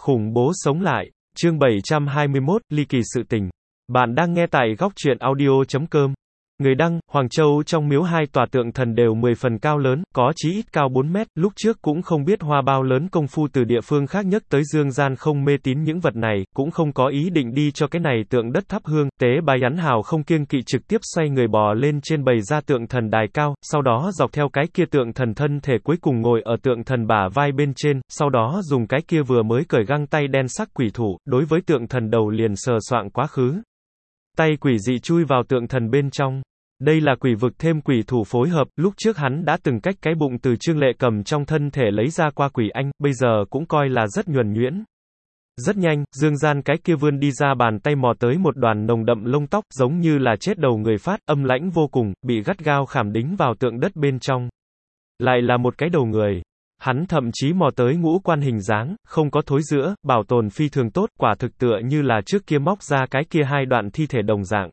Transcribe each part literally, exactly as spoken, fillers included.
Khủng bố sống lại. Chương bảy trăm hai mươi mốt, ly kỳ sự tình. Bạn đang nghe tại góc truyện audio chấm com. Người đăng, Hoàng Châu trong miếu hai tòa tượng thần đều mười phần cao lớn, có chí ít cao bốn mét, lúc trước cũng không biết hoa bao lớn công phu từ địa phương khác nhất tới dương gian không mê tín những vật này, cũng không có ý định đi cho cái này tượng đất thắp hương, tế bái Yắn Hào không kiêng kỵ trực tiếp xoay người bò lên trên bày ra tượng thần đài cao, sau đó dọc theo cái kia tượng thần thân thể cuối cùng ngồi ở tượng thần bả vai bên trên, sau đó dùng cái kia vừa mới cởi găng tay đen sắc quỷ thủ, đối với tượng thần đầu liền sờ soạng quá khứ. Tay quỷ dị chui vào tượng thần bên trong. Đây là quỷ vực thêm quỷ thủ phối hợp, lúc trước hắn đã từng cách cái bụng từ Trương Lệ Cầm trong thân thể lấy ra qua quỷ anh, bây giờ cũng coi là rất nhuần nhuyễn. Rất nhanh, dương gian cái kia vươn đi ra bàn tay mò tới một đoàn nồng đậm lông tóc, giống như là chết đầu người phát, âm lãnh vô cùng, bị gắt gao khảm đính vào tượng đất bên trong. Lại là một cái đầu người. Hắn thậm chí mò tới ngũ quan hình dáng, không có thối rữa, bảo tồn phi thường tốt, quả thực tựa như là trước kia móc ra cái kia hai đoạn thi thể đồng dạng.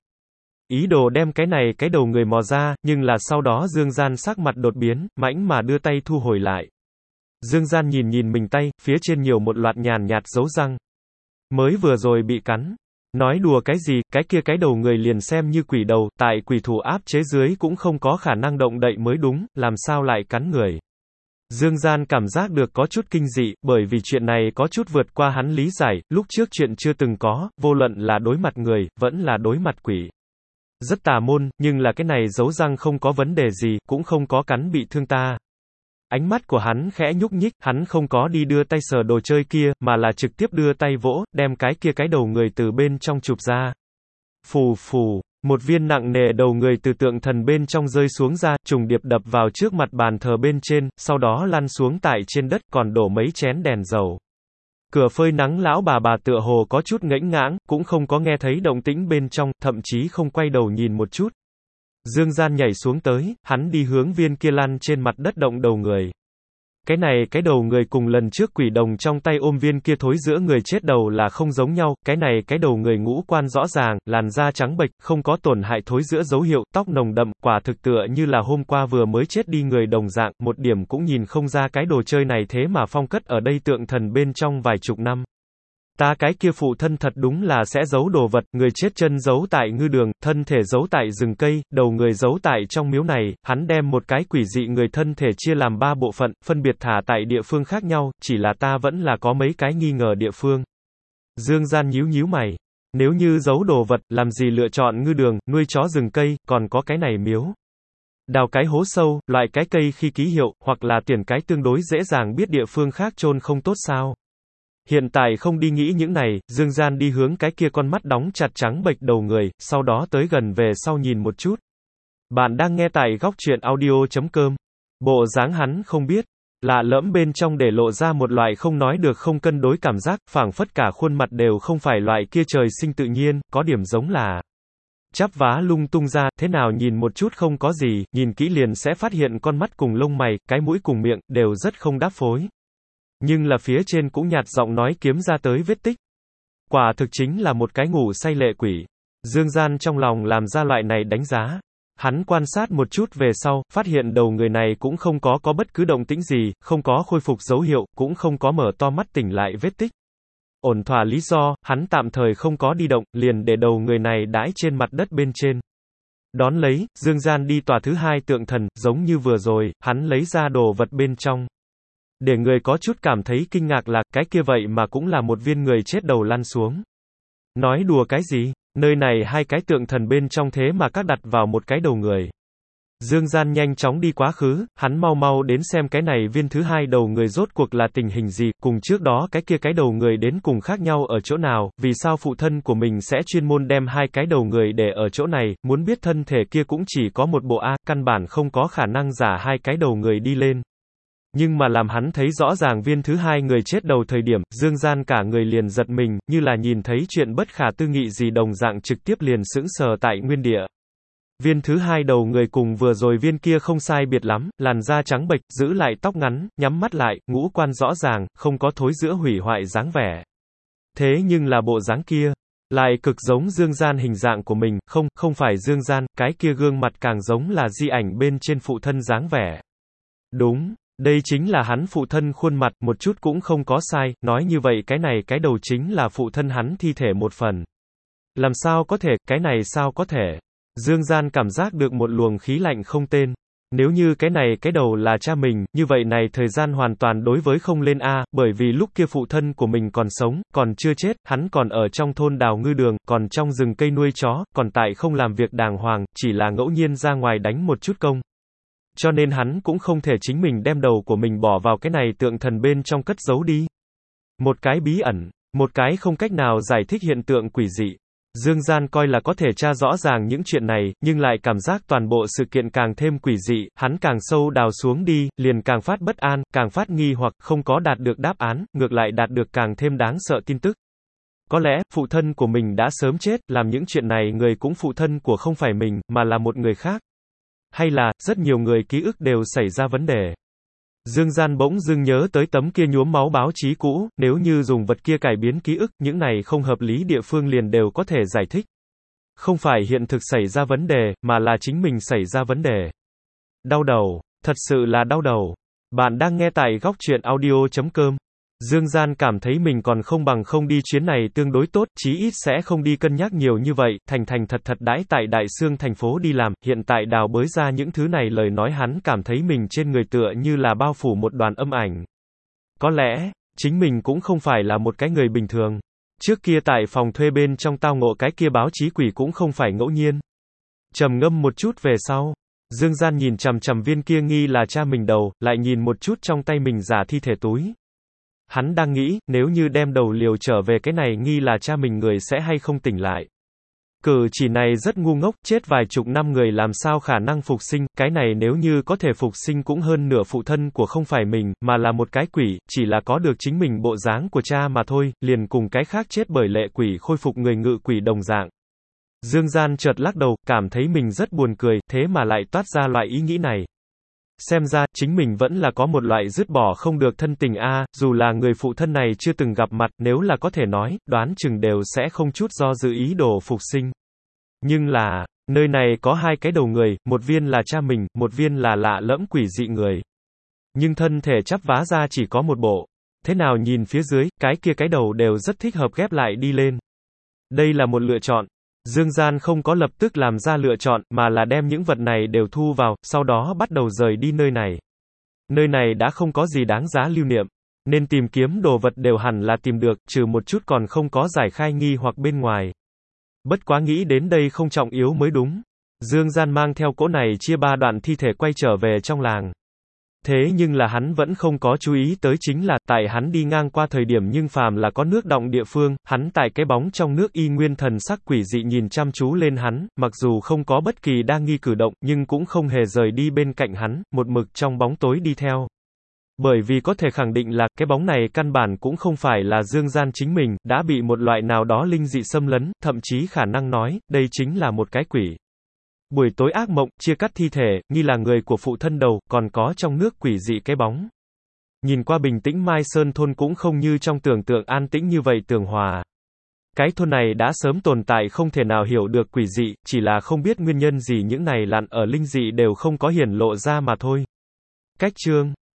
Ý đồ đem cái này cái đầu người mò ra, nhưng là sau đó Dương Gian sắc mặt đột biến, mãnh mà đưa tay thu hồi lại. Dương Gian nhìn nhìn mình tay, phía trên nhiều một loạt nhàn nhạt dấu răng. Mới vừa rồi bị cắn. Nói đùa cái gì, cái kia cái đầu người liền xem như quỷ đầu, tại quỷ thủ áp chế dưới cũng không có khả năng động đậy mới đúng, làm sao lại cắn người. Dương Gian cảm giác được có chút kinh dị, bởi vì chuyện này có chút vượt qua hắn lý giải, lúc trước chuyện chưa từng có, vô luận là đối mặt người, vẫn là đối mặt quỷ. Rất tà môn, nhưng là cái này dấu răng không có vấn đề gì, cũng không có cắn bị thương ta. Ánh mắt của hắn khẽ nhúc nhích, hắn không có đi đưa tay sờ đồ chơi kia, mà là trực tiếp đưa tay vỗ, đem cái kia cái đầu người từ bên trong chụp ra. Phù phù, một viên nặng nề đầu người từ tượng thần bên trong rơi xuống ra, trùng điệp đập vào trước mặt bàn thờ bên trên, sau đó lăn xuống tại trên đất, còn đổ mấy chén đèn dầu. Cửa phơi nắng lão bà bà tựa hồ có chút ngẫnh ngãng, cũng không có nghe thấy động tĩnh bên trong, thậm chí không quay đầu nhìn một chút. Dương Gian nhảy xuống tới, hắn đi hướng viên kia lăn trên mặt đất động đầu người. Cái này cái đầu người cùng lần trước quỷ đồng trong tay ôm viên kia thối giữa người chết đầu là không giống nhau, cái này cái đầu người ngũ quan rõ ràng, làn da trắng bệch, không có tổn hại thối giữa dấu hiệu, tóc nồng đậm, quả thực tựa như là hôm qua vừa mới chết đi người đồng dạng, một điểm cũng nhìn không ra cái đồ chơi này thế mà phong cất ở đây tượng thần bên trong vài chục năm. Ta cái kia phụ thân thật đúng là sẽ giấu đồ vật, người chết chân giấu tại ngư đường, thân thể giấu tại rừng cây, đầu người giấu tại trong miếu này, hắn đem một cái quỷ dị người thân thể chia làm ba bộ phận, phân biệt thả tại địa phương khác nhau, chỉ là ta vẫn là có mấy cái nghi ngờ địa phương. Dương Gian nhíu nhíu mày. Nếu như giấu đồ vật, làm gì lựa chọn ngư đường, nuôi chó rừng cây, còn có cái này miếu. Đào cái hố sâu, loại cái cây khi ký hiệu, hoặc là tiền cái tương đối dễ dàng biết địa phương khác chôn không tốt sao. Hiện tại không đi nghĩ những này, Dương Gian đi hướng cái kia con mắt đóng chặt trắng bệch đầu người, sau đó tới gần về sau nhìn một chút. Bạn đang nghe tại góc truyện audio chấm com. Bộ dáng hắn không biết, lạ lẫm bên trong để lộ ra một loại không nói được không cân đối cảm giác, phảng phất cả khuôn mặt đều không phải loại kia trời sinh tự nhiên, có điểm giống là chắp vá lung tung ra, thế nào nhìn một chút không có gì, nhìn kỹ liền sẽ phát hiện con mắt cùng lông mày, cái mũi cùng miệng, đều rất không đáp phối. Nhưng là phía trên cũng nhạt giọng nói kiếm ra tới vết tích. Quả thực chính là một cái ngủ say lệ quỷ. Dương Gian trong lòng làm ra loại này đánh giá. Hắn quan sát một chút về sau, phát hiện đầu người này cũng không có có bất cứ động tĩnh gì, không có khôi phục dấu hiệu, cũng không có mở to mắt tỉnh lại vết tích. Ổn thỏa lý do, hắn tạm thời không có đi động, liền để đầu người này đãi trên mặt đất bên trên. Đón lấy, Dương Gian đi tòa thứ hai tượng thần, giống như vừa rồi, hắn lấy ra đồ vật bên trong. Để người có chút cảm thấy kinh ngạc là, cái kia vậy mà cũng là một viên người chết đầu lăn xuống. Nói đùa cái gì? Nơi này hai cái tượng thần bên trong thế mà các đặt vào một cái đầu người. Dương Gian nhanh chóng đi quá khứ, hắn mau mau đến xem cái này viên thứ hai đầu người rốt cuộc là tình hình gì, cùng trước đó cái kia cái đầu người đến cùng khác nhau ở chỗ nào, vì sao phụ thân của mình sẽ chuyên môn đem hai cái đầu người để ở chỗ này, muốn biết thân thể kia cũng chỉ có một bộ A, căn bản không có khả năng giả hai cái đầu người đi lên. Nhưng mà làm hắn thấy rõ ràng viên thứ hai người chết đầu thời điểm, Dương Gian cả người liền giật mình, như là nhìn thấy chuyện bất khả tư nghị gì đồng dạng trực tiếp liền sững sờ tại nguyên địa. Viên thứ hai đầu người cùng vừa rồi viên kia không sai biệt lắm, làn da trắng bệch, giữ lại tóc ngắn, nhắm mắt lại, ngũ quan rõ ràng, không có thối rữa hủy hoại dáng vẻ. Thế nhưng là bộ dáng kia, lại cực giống Dương Gian hình dạng của mình, không, không phải Dương Gian, cái kia gương mặt càng giống là di ảnh bên trên phụ thân dáng vẻ. Đúng. Đây chính là hắn phụ thân khuôn mặt, một chút cũng không có sai, nói như vậy cái này cái đầu chính là phụ thân hắn thi thể một phần. Làm sao có thể, cái này sao có thể? Dương Gian cảm giác được một luồng khí lạnh không tên. Nếu như cái này cái đầu là cha mình, như vậy này thời gian hoàn toàn đối với không lên a, bởi vì lúc kia phụ thân của mình còn sống, còn chưa chết, hắn còn ở trong thôn đào ngư đường, còn trong rừng cây nuôi chó, còn tại không làm việc đàng hoàng, chỉ là ngẫu nhiên ra ngoài đánh một chút công. Cho nên hắn cũng không thể chính mình đem đầu của mình bỏ vào cái này tượng thần bên trong cất giấu đi. Một cái bí ẩn, một cái không cách nào giải thích hiện tượng quỷ dị. Dương Gian coi là có thể tra rõ ràng những chuyện này, nhưng lại cảm giác toàn bộ sự kiện càng thêm quỷ dị, hắn càng sâu đào xuống đi, liền càng phát bất an, càng phát nghi hoặc, không có đạt được đáp án, ngược lại đạt được càng thêm đáng sợ tin tức. Có lẽ, phụ thân của mình đã sớm chết, làm những chuyện này người cũng phụ thân của không phải mình, mà là một người khác. Hay là, rất nhiều người ký ức đều xảy ra vấn đề. Dương Gian bỗng dưng nhớ tới tấm kia nhuốm máu báo chí cũ, nếu như dùng vật kia cải biến ký ức, những này không hợp lý địa phương liền đều có thể giải thích. Không phải hiện thực xảy ra vấn đề, mà là chính mình xảy ra vấn đề. Đau đầu, thật sự là đau đầu. Bạn đang nghe tại góc truyện audio chấm com. Dương Gian cảm thấy mình còn không bằng không đi chuyến này tương đối tốt, chí ít sẽ không đi cân nhắc nhiều như vậy, thành thành thật thật đãi tại Đại Xương thành phố đi làm, hiện tại đào bới ra những thứ này lời nói hắn cảm thấy mình trên người tựa như là bao phủ một đoàn âm ảnh. Có lẽ, chính mình cũng không phải là một cái người bình thường. Trước kia tại phòng thuê bên trong tao ngộ cái kia báo chí quỷ cũng không phải ngẫu nhiên. Trầm ngâm một chút về sau, Dương Gian nhìn chằm chằm viên kia nghi là cha mình đầu, lại nhìn một chút trong tay mình giả thi thể túi. Hắn đang nghĩ, nếu như đem đầu liều trở về cái này nghi là cha mình người sẽ hay không tỉnh lại. Cử chỉ này rất ngu ngốc, chết vài chục năm người làm sao khả năng phục sinh, cái này nếu như có thể phục sinh cũng hơn nửa phụ thân của không phải mình, mà là một cái quỷ, chỉ là có được chính mình bộ dáng của cha mà thôi, liền cùng cái khác chết bởi lệ quỷ khôi phục người ngự quỷ đồng dạng. Dương Gian chợt lắc đầu, cảm thấy mình rất buồn cười, thế mà lại toát ra loại ý nghĩ này. Xem ra, chính mình vẫn là có một loại dứt bỏ không được thân tình a, dù là người phụ thân này chưa từng gặp mặt, nếu là có thể nói, đoán chừng đều sẽ không chút do dự ý đồ phục sinh. Nhưng là, nơi này có hai cái đầu người, một viên là cha mình, một viên là lạ lẫm quỷ dị người. Nhưng thân thể chắp vá ra chỉ có một bộ. Thế nào nhìn phía dưới, cái kia cái đầu đều rất thích hợp ghép lại đi lên. Đây là một lựa chọn. Dương Gian không có lập tức làm ra lựa chọn, mà là đem những vật này đều thu vào, sau đó bắt đầu rời đi nơi này. Nơi này đã không có gì đáng giá lưu niệm, nên tìm kiếm đồ vật đều hẳn là tìm được, trừ một chút còn không có giải khai nghi hoặc bên ngoài. Bất quá nghĩ đến đây không trọng yếu mới đúng. Dương Gian mang theo cỗ này chia ba đoạn thi thể quay trở về trong làng. Thế nhưng là hắn vẫn không có chú ý tới chính là, tại hắn đi ngang qua thời điểm nhưng phàm là có nước đọng địa phương, hắn tại cái bóng trong nước y nguyên thần sắc quỷ dị nhìn chăm chú lên hắn, mặc dù không có bất kỳ đa nghi cử động, nhưng cũng không hề rời đi bên cạnh hắn, một mực trong bóng tối đi theo. Bởi vì có thể khẳng định là, cái bóng này căn bản cũng không phải là Dương Gian chính mình, đã bị một loại nào đó linh dị xâm lấn, thậm chí khả năng nói, đây chính là một cái quỷ. Buổi tối ác mộng, chia cắt thi thể, nghi là người của phụ thân đầu, còn có trong nước quỷ dị cái bóng. Nhìn qua bình tĩnh Mai Sơn thôn cũng không như trong tưởng tượng an tĩnh như vậy tường hòa. Cái thôn này đã sớm tồn tại không thể nào hiểu được quỷ dị, chỉ là không biết nguyên nhân gì những này lặn ở linh dị đều không có hiển lộ ra mà thôi. Cách chương